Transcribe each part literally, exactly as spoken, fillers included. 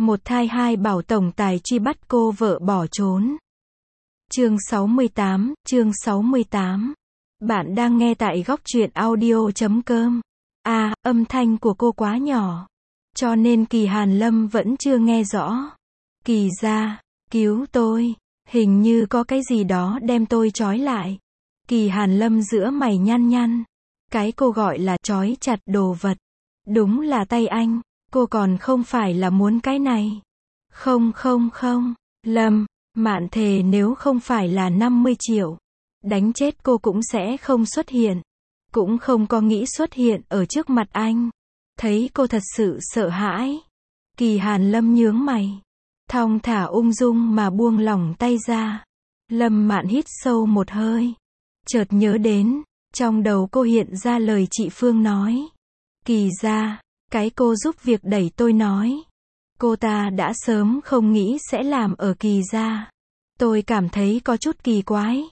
Một thai hai bảo tổng tài truy bắt cô vợ bỏ trốn. Chương sáu mươi tám, chương sáu mươi tám. Bạn đang nghe tại góc truyện audio chấm com. À, âm thanh của cô quá nhỏ, cho nên Kỳ Hàn Lâm vẫn chưa nghe rõ. Kỳ gia, cứu tôi, hình như có cái gì đó đem tôi trói lại. Kỳ Hàn Lâm giữa mày nhăn nhăn. Cái cô gọi là trói chặt đồ vật, đúng là tay anh. Cô còn không phải là muốn cái này. Không không không, Lâm, Mạn thề nếu không phải là năm mươi triệu, đánh chết cô cũng sẽ không xuất hiện. Cũng không có nghĩ xuất hiện ở trước mặt anh. Thấy cô thật sự sợ hãi. Kỳ Hàn Lâm nhướng mày, thong thả ung dung mà buông lỏng tay ra. Lâm Mạn hít sâu một hơi, chợt nhớ đến, trong đầu cô hiện ra lời chị Phương nói. Kỳ gia, cái cô giúp việc đẩy tôi nói. Cô ta đã sớm không nghĩ sẽ làm ở Kỳ gia. Tôi cảm thấy có chút kỳ quái.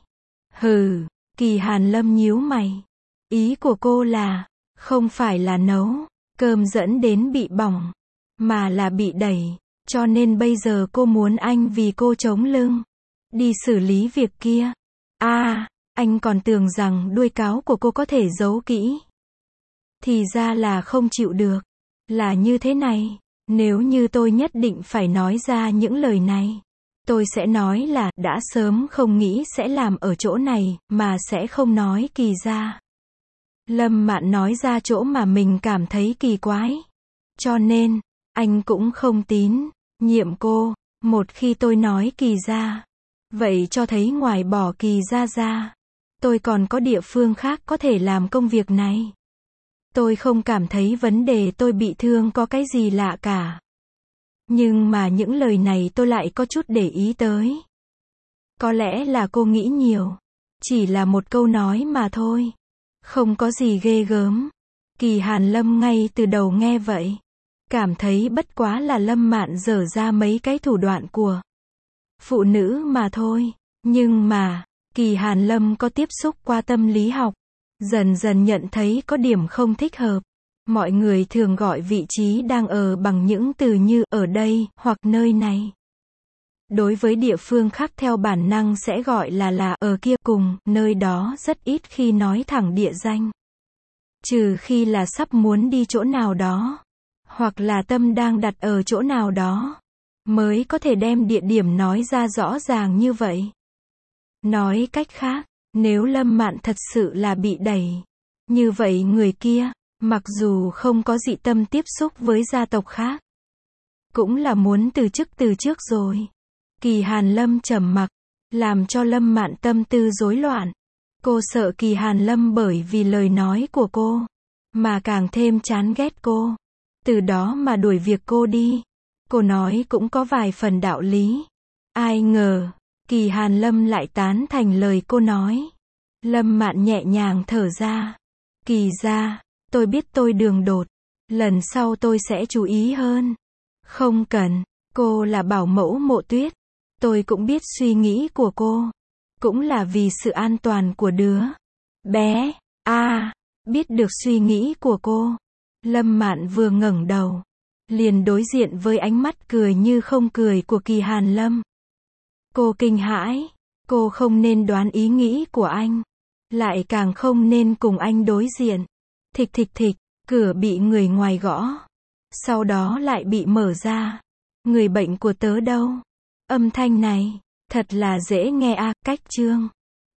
Hừ, Kỳ Hàn Lâm nhíu mày. Ý của cô là, không phải là nấu cơm dẫn đến bị bỏng, mà là bị đẩy. Cho nên bây giờ cô muốn anh vì cô chống lưng, đi xử lý việc kia. À, anh còn tưởng rằng đuôi cáo của cô có thể giấu kỹ. Thì ra là không chịu được. Là như thế này, nếu như tôi nhất định phải nói ra những lời này, tôi sẽ nói là đã sớm không nghĩ sẽ làm ở chỗ này, mà sẽ không nói Kỳ gia. Lâm Mạn nói ra chỗ mà mình cảm thấy kỳ quái. Cho nên, anh cũng không tín nhiệm cô. Một khi tôi nói Kỳ gia, vậy cho thấy ngoài bỏ Kỳ gia ra, tôi còn có địa phương khác có thể làm công việc này. Tôi không cảm thấy vấn đề tôi bị thương có cái gì lạ cả. Nhưng mà những lời này tôi lại có chút để ý tới. Có lẽ là cô nghĩ nhiều. Chỉ là một câu nói mà thôi. Không có gì ghê gớm. Kỳ Hàn Lâm ngay từ đầu nghe vậy, cảm thấy bất quá là Lâm Mạn dở ra mấy cái thủ đoạn của phụ nữ mà thôi. Nhưng mà, Kỳ Hàn Lâm có tiếp xúc qua tâm lý học, dần dần nhận thấy có điểm không thích hợp. Mọi người thường gọi vị trí đang ở bằng những từ như ở đây, hoặc nơi này. Đối với địa phương khác theo bản năng sẽ gọi là là ở kia cùng, nơi đó rất ít khi nói thẳng địa danh. Trừ khi là sắp muốn đi chỗ nào đó, hoặc là tâm đang đặt ở chỗ nào đó, mới có thể đem địa điểm nói ra rõ ràng như vậy. Nói cách khác, nếu Lâm Mạn thật sự là bị đẩy, như vậy người kia, mặc dù không có dị tâm tiếp xúc với gia tộc khác, cũng là muốn từ chức từ trước rồi. Kỳ Hàn Lâm trầm mặc, làm cho Lâm Mạn tâm tư rối loạn. Cô sợ Kỳ Hàn Lâm bởi vì lời nói của cô, mà càng thêm chán ghét cô. Từ đó mà đuổi việc cô đi. Cô nói cũng có vài phần đạo lý. Ai ngờ, Kỳ Hàn Lâm lại tán thành lời cô nói. Lâm Mạn nhẹ nhàng thở ra. Kỳ gia, tôi biết tôi đường đột. Lần sau tôi sẽ chú ý hơn. Không cần, cô là bảo mẫu Mộ Tuyết. Tôi cũng biết suy nghĩ của cô. Cũng là vì sự an toàn của đứa bé. À, biết được suy nghĩ của cô. Lâm Mạn vừa ngẩng đầu, liền đối diện với ánh mắt cười như không cười của Kỳ Hàn Lâm. Cô kinh hãi. Cô không nên đoán ý nghĩ của anh. Lại càng không nên cùng anh đối diện. Thịch thịch thịch, cửa bị người ngoài gõ. Sau đó lại bị mở ra. Người bệnh của tớ đâu? Âm thanh này, thật là dễ nghe à, cách chương.